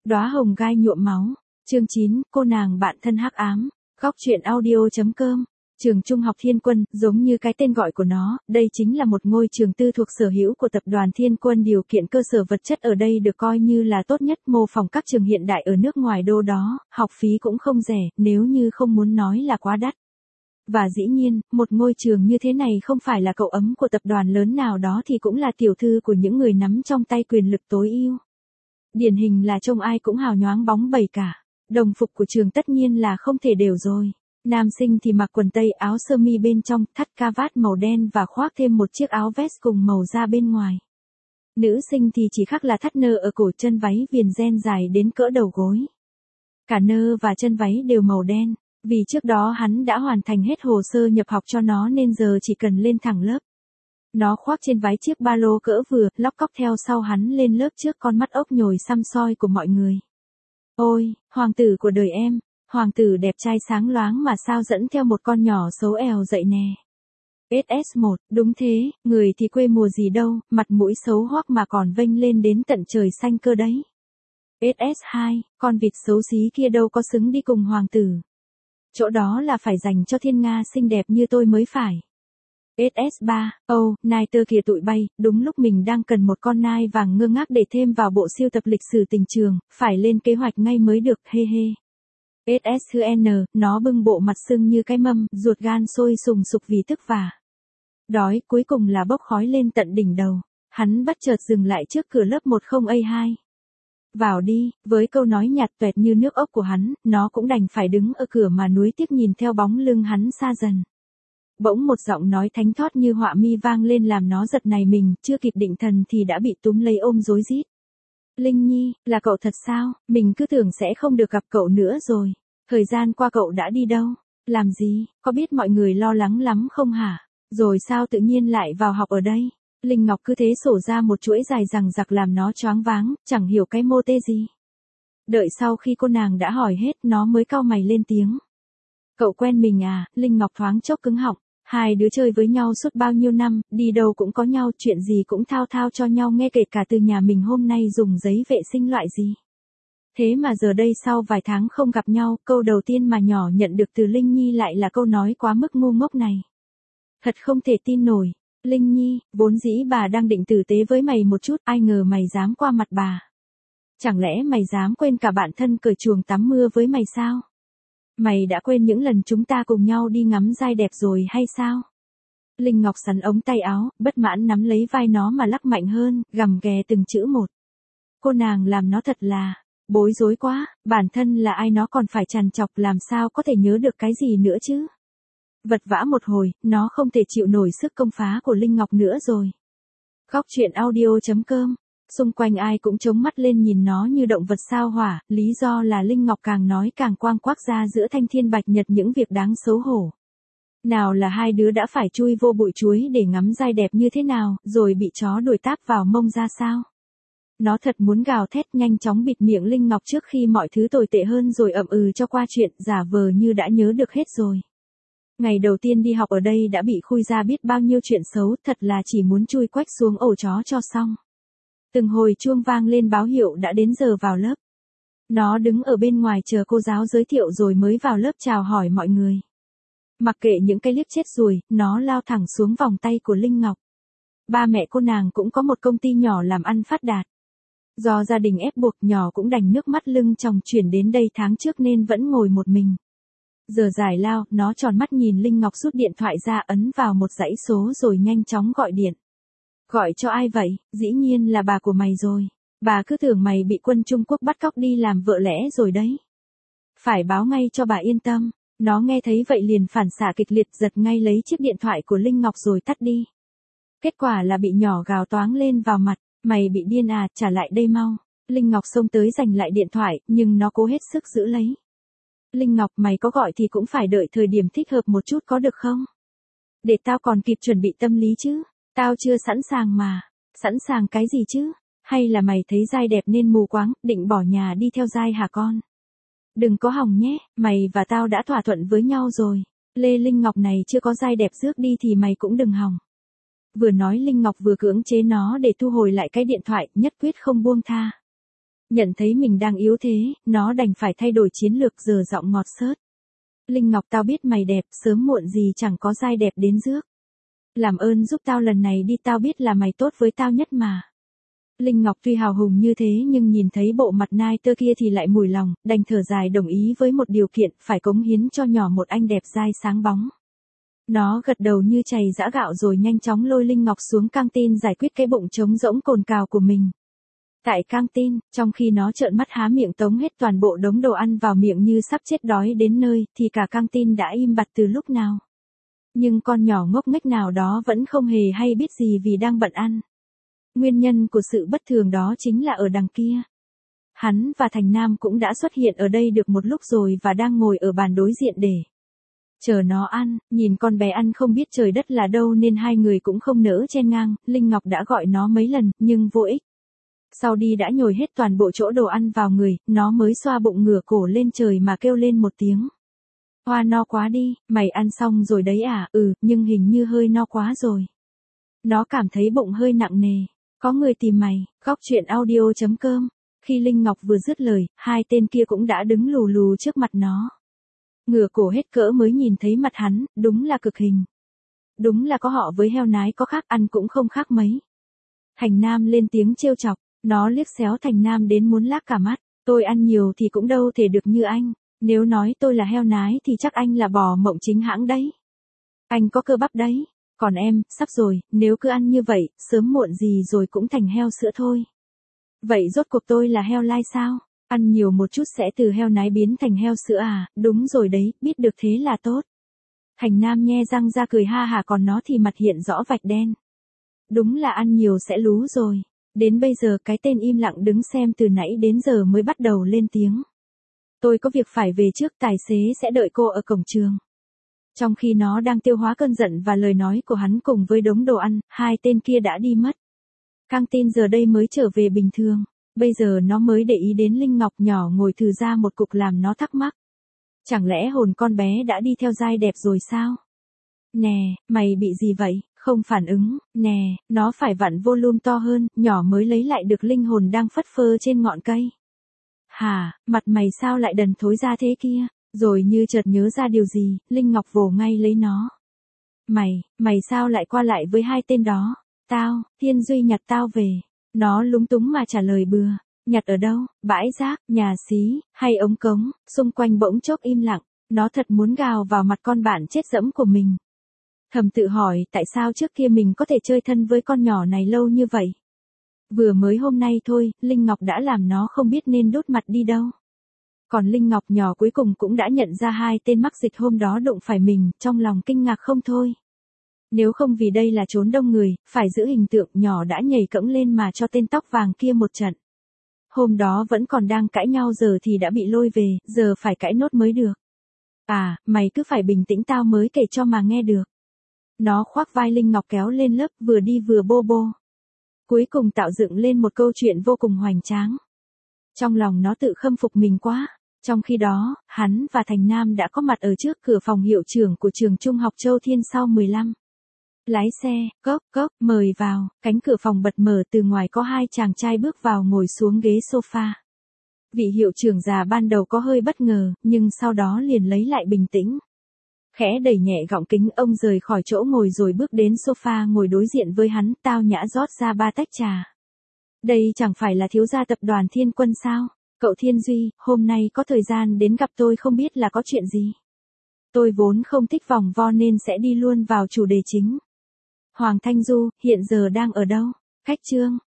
Đóa hồng gai nhuộm máu. Chương 9, cô nàng bạn thân hắc ám. Góc truyện audio.com. Trường Trung học Thiên Quân, giống như cái tên gọi của nó, đây chính là một ngôi trường tư thuộc sở hữu của tập đoàn Thiên Quân. Điều kiện cơ sở vật chất ở đây được coi như là tốt nhất, mô phỏng các trường hiện đại ở nước ngoài đô đó, học phí cũng không rẻ, nếu như không muốn nói là quá đắt. Và dĩ nhiên, một ngôi trường như thế này không phải là cậu ấm của tập đoàn lớn nào đó thì cũng là tiểu thư của những người nắm trong tay quyền lực tối ưu. Điển hình là trông ai cũng hào nhoáng bóng bẩy cả. Đồng phục của trường tất nhiên là không thể đều rồi. Nam sinh thì mặc quần tây áo sơ mi bên trong, thắt cà vạt màu đen và khoác thêm một chiếc áo vest cùng màu da bên ngoài. Nữ sinh thì chỉ khác là thắt nơ ở cổ, chân váy viền ren dài đến cỡ đầu gối. Cả nơ và chân váy đều màu đen, vì trước đó hắn đã hoàn thành hết hồ sơ nhập học cho nó nên giờ chỉ cần lên thẳng lớp. Nó khoác trên váy chiếc ba lô cỡ vừa, lóc cóc theo sau hắn lên lớp trước con mắt ốc nhồi xăm soi của mọi người. Ôi, hoàng tử của đời em, hoàng tử đẹp trai sáng loáng mà sao dẫn theo một con nhỏ xấu ẻo dậy nè. SS1, đúng thế, người thì quê mùa gì đâu, mặt mũi xấu hoắc mà còn vênh lên đến tận trời xanh cơ đấy. SS2, con vịt xấu xí kia đâu có xứng đi cùng hoàng tử. Chỗ đó là phải dành cho thiên nga xinh đẹp như tôi mới phải. SS3, nai tơ kìa tụi bay, đúng lúc mình đang cần một con nai vàng ngơ ngác để thêm vào bộ siêu tập lịch sử tình trường, phải lên kế hoạch ngay mới được, he he. SS4N, nó bưng bộ mặt sưng như cái mâm, ruột gan sôi sùng sục vì tức vả. Đói, cuối cùng là bốc khói lên tận đỉnh đầu. Hắn bất chợt dừng lại trước cửa lớp 10A2. Vào đi, với câu nói nhạt toẹt như nước ốc của hắn, nó cũng đành phải đứng ở cửa mà nuối tiếc nhìn theo bóng lưng hắn xa dần. Bỗng một giọng nói thánh thót như họa mi vang lên làm nó giật nảy mình, chưa kịp định thần thì đã bị túm lấy ôm rối rít. Linh Nhi, là cậu thật sao? Mình cứ tưởng sẽ không được gặp cậu nữa rồi. Thời gian qua cậu đã đi đâu? Làm gì? Có biết mọi người lo lắng lắm không hả? Rồi sao tự nhiên lại vào học ở đây? Linh Ngọc cứ thế sổ ra một chuỗi dài rằng giặc làm nó choáng váng, chẳng hiểu cái mô tê gì. Đợi sau khi cô nàng đã hỏi hết nó mới cau mày lên tiếng. Cậu quen mình à? Linh Ngọc thoáng chốc cứng họng. Hai đứa chơi với nhau suốt bao nhiêu năm, đi đâu cũng có nhau, chuyện gì cũng thao thao cho nhau nghe, kể cả từ nhà mình hôm nay dùng giấy vệ sinh loại gì. Thế mà giờ đây sau vài tháng không gặp nhau, câu đầu tiên mà nhỏ nhận được từ Linh Nhi lại là câu nói quá mức ngu ngốc này. Thật không thể tin nổi. Linh Nhi, vốn dĩ bà đang định tử tế với mày một chút, ai ngờ mày dám qua mặt bà. Chẳng lẽ mày dám quên cả bạn thân cởi chuồng tắm mưa với mày sao? Mày đã quên những lần chúng ta cùng nhau đi ngắm giai đẹp rồi hay sao? Linh Ngọc sắn ống tay áo, bất mãn nắm lấy vai nó mà lắc mạnh hơn, gầm ghè từng chữ một. Cô nàng làm nó thật là bối rối quá, bản thân là ai nó còn phải trằn trọc, làm sao có thể nhớ được cái gì nữa chứ? Vật vã một hồi, nó không thể chịu nổi sức công phá của Linh Ngọc nữa rồi. Góc truyện audio.com. Xung quanh ai cũng chống mắt lên nhìn nó như động vật sao hỏa, lý do là Linh Ngọc càng nói càng quang quác ra giữa thanh thiên bạch nhật những việc đáng xấu hổ. Nào là hai đứa đã phải chui vô bụi chuối để ngắm giai đẹp như thế nào, rồi bị chó đuổi táp vào mông ra sao. Nó thật muốn gào thét, nhanh chóng bịt miệng Linh Ngọc trước khi mọi thứ tồi tệ hơn rồi ậm ừ cho qua chuyện, giả vờ như đã nhớ được hết rồi. Ngày đầu tiên đi học ở đây đã bị khui ra biết bao nhiêu chuyện xấu, thật là chỉ muốn chui quách xuống ổ chó cho xong. Từng hồi chuông vang lên báo hiệu đã đến giờ vào lớp. Nó đứng ở bên ngoài chờ cô giáo giới thiệu rồi mới vào lớp chào hỏi mọi người. Mặc kệ những cái liếc chết ruồi, nó lao thẳng xuống vòng tay của Linh Ngọc. Ba mẹ cô nàng cũng có một công ty nhỏ làm ăn phát đạt. Do gia đình ép buộc, nhỏ cũng đành nước mắt lưng tròng chuyển đến đây tháng trước nên vẫn ngồi một mình. Giờ giải lao, nó tròn mắt nhìn Linh Ngọc rút điện thoại ra ấn vào một dãy số rồi nhanh chóng gọi điện. Gọi cho ai vậy? Dĩ nhiên là bà của mày rồi. Bà cứ tưởng mày bị quân Trung Quốc bắt cóc đi làm vợ lẽ rồi đấy. Phải báo ngay cho bà yên tâm. Nó nghe thấy vậy liền phản xạ kịch liệt giật ngay lấy chiếc điện thoại của Linh Ngọc rồi tắt đi. Kết quả là bị nhỏ gào toáng lên vào mặt. Mày bị điên à, trả lại đây mau. Linh Ngọc xông tới giành lại điện thoại, nhưng nó cố hết sức giữ lấy. Linh Ngọc, mày có gọi thì cũng phải đợi thời điểm thích hợp một chút có được không? Để tao còn kịp chuẩn bị tâm lý chứ. Tao chưa sẵn sàng mà. Sẵn sàng cái gì chứ? Hay là mày thấy giai đẹp nên mù quáng, định bỏ nhà đi theo giai hả con? Đừng có hòng nhé, mày và tao đã thỏa thuận với nhau rồi. Lê Linh Ngọc này chưa có giai đẹp rước đi thì mày cũng đừng hòng. Vừa nói Linh Ngọc vừa cưỡng chế nó để thu hồi lại cái điện thoại, nhất quyết không buông tha. Nhận thấy mình đang yếu thế, nó đành phải thay đổi chiến lược giờ giọng ngọt xớt. Linh Ngọc tao biết mày đẹp, sớm muộn gì chẳng có giai đẹp đến rước. Làm ơn giúp tao lần này đi, tao biết là mày tốt với tao nhất mà. Linh Ngọc tuy hào hùng như thế nhưng nhìn thấy bộ mặt nai tơ kia thì lại mùi lòng, đành thở dài đồng ý với một điều kiện, phải cống hiến cho nhỏ một anh đẹp dai sáng bóng. Nó gật đầu như chày giã gạo rồi nhanh chóng lôi Linh Ngọc xuống căng tin giải quyết cái bụng trống rỗng cồn cào của mình. Tại căng tin, trong khi nó trợn mắt há miệng tống hết toàn bộ đống đồ ăn vào miệng như sắp chết đói đến nơi, thì cả căng tin đã im bặt từ lúc nào. Nhưng con nhỏ ngốc nghếch nào đó vẫn không hề hay biết gì vì đang bận ăn. Nguyên nhân của sự bất thường đó chính là ở đằng kia. Hắn và Thành Nam cũng đã xuất hiện ở đây được một lúc rồi và đang ngồi ở bàn đối diện để chờ nó ăn. Nhìn con bé ăn không biết trời đất là đâu nên hai người cũng không nỡ chen ngang. Linh Ngọc đã gọi nó mấy lần, nhưng vô ích. Sau đi đã nhồi hết toàn bộ chỗ đồ ăn vào người, nó mới xoa bụng ngửa cổ lên trời mà kêu lên một tiếng. Hoa no quá đi, mày ăn xong rồi đấy à? Ừ, nhưng hình như hơi no quá rồi. Nó cảm thấy bụng hơi nặng nề. Có người tìm mày, góc chuyện audio.com. Khi Linh Ngọc vừa dứt lời, hai tên kia cũng đã đứng lù lù trước mặt nó. Ngửa cổ hết cỡ mới nhìn thấy mặt hắn, đúng là cực hình. Đúng là có họ với heo nái có khác, ăn cũng không khác mấy. Thành Nam lên tiếng trêu chọc, nó liếc xéo Thành Nam đến muốn lác cả mắt. Tôi ăn nhiều thì cũng đâu thể được như anh. Nếu nói tôi là heo nái thì chắc anh là bò mộng chính hãng đấy. Anh có cơ bắp đấy. Còn em, sắp rồi, nếu cứ ăn như vậy, sớm muộn gì rồi cũng thành heo sữa thôi. Vậy rốt cuộc tôi là heo lai sao? Ăn nhiều một chút sẽ từ heo nái biến thành heo sữa à? Đúng rồi đấy, biết được thế là tốt. Thành Nam nhe răng ra cười ha hả, còn nó thì mặt hiện rõ vạch đen. Đúng là ăn nhiều sẽ lú rồi. Đến bây giờ cái tên im lặng đứng xem từ nãy đến giờ mới bắt đầu lên tiếng. Tôi có việc phải về trước, tài xế sẽ đợi cô ở cổng trường. Trong khi nó đang tiêu hóa cơn giận và lời nói của hắn cùng với đống đồ ăn, hai tên kia đã đi mất. Căng tin giờ đây mới trở về bình thường. Bây giờ nó mới để ý đến Linh Ngọc nhỏ ngồi thừ ra một cục làm nó thắc mắc. Chẳng lẽ hồn con bé đã đi theo giai đẹp rồi sao? Nè, mày bị gì vậy? Không phản ứng. Nè, nó phải vặn volume to hơn, nhỏ mới lấy lại được linh hồn đang phất phơ trên ngọn cây. Hả, mặt mày sao lại đần thối ra thế kia? Rồi như chợt nhớ ra điều gì, Linh Ngọc vồ ngay lấy nó. Mày sao lại qua lại với hai tên đó? Thiên Duy nhặt tao về. Nó lúng túng mà trả lời bừa. Nhặt ở đâu? Bãi rác, nhà xí, hay ống cống? Xung quanh bỗng chốc im lặng. Nó thật muốn gào vào mặt con bạn chết dẫm của mình. Thầm tự hỏi tại sao trước kia mình có thể chơi thân với con nhỏ này lâu như vậy. Vừa mới hôm nay thôi, Linh Ngọc đã làm nó không biết nên đốt mặt đi đâu. Còn Linh Ngọc nhỏ cuối cùng cũng đã nhận ra hai tên mắc dịch hôm đó đụng phải mình, trong lòng kinh ngạc không thôi. Nếu không vì đây là chốn đông người, phải giữ hình tượng, nhỏ đã nhảy cẫng lên mà cho tên tóc vàng kia một trận. Hôm đó vẫn còn đang cãi nhau giờ thì đã bị lôi về, giờ phải cãi nốt mới được. À, mày cứ phải bình tĩnh, tao mới kể cho mà nghe được. Nó khoác vai Linh Ngọc kéo lên lớp, vừa đi vừa bô bô. Cuối cùng tạo dựng lên một câu chuyện vô cùng hoành tráng. Trong lòng nó tự khâm phục mình quá. Trong khi đó, hắn và Thành Nam đã có mặt ở trước cửa phòng hiệu trưởng của trường trung học Châu Thiên sau 15. Lái xe, cốc, mời vào, cánh cửa phòng bật mở, từ ngoài có hai chàng trai bước vào ngồi xuống ghế sofa. Vị hiệu trưởng già ban đầu có hơi bất ngờ, nhưng sau đó liền lấy lại bình tĩnh. Khẽ đẩy nhẹ gọng kính ông rời khỏi chỗ ngồi rồi bước đến sofa ngồi đối diện với hắn, tao nhã rót ra 3 tách trà. Đây chẳng phải là thiếu gia tập đoàn Thiên Quân sao? Cậu Thiên Duy, hôm nay có thời gian đến gặp tôi không biết là có chuyện gì? Tôi vốn không thích vòng vo nên sẽ đi luôn vào chủ đề chính. Hoàng Thanh Du, hiện giờ đang ở đâu? Khách trương,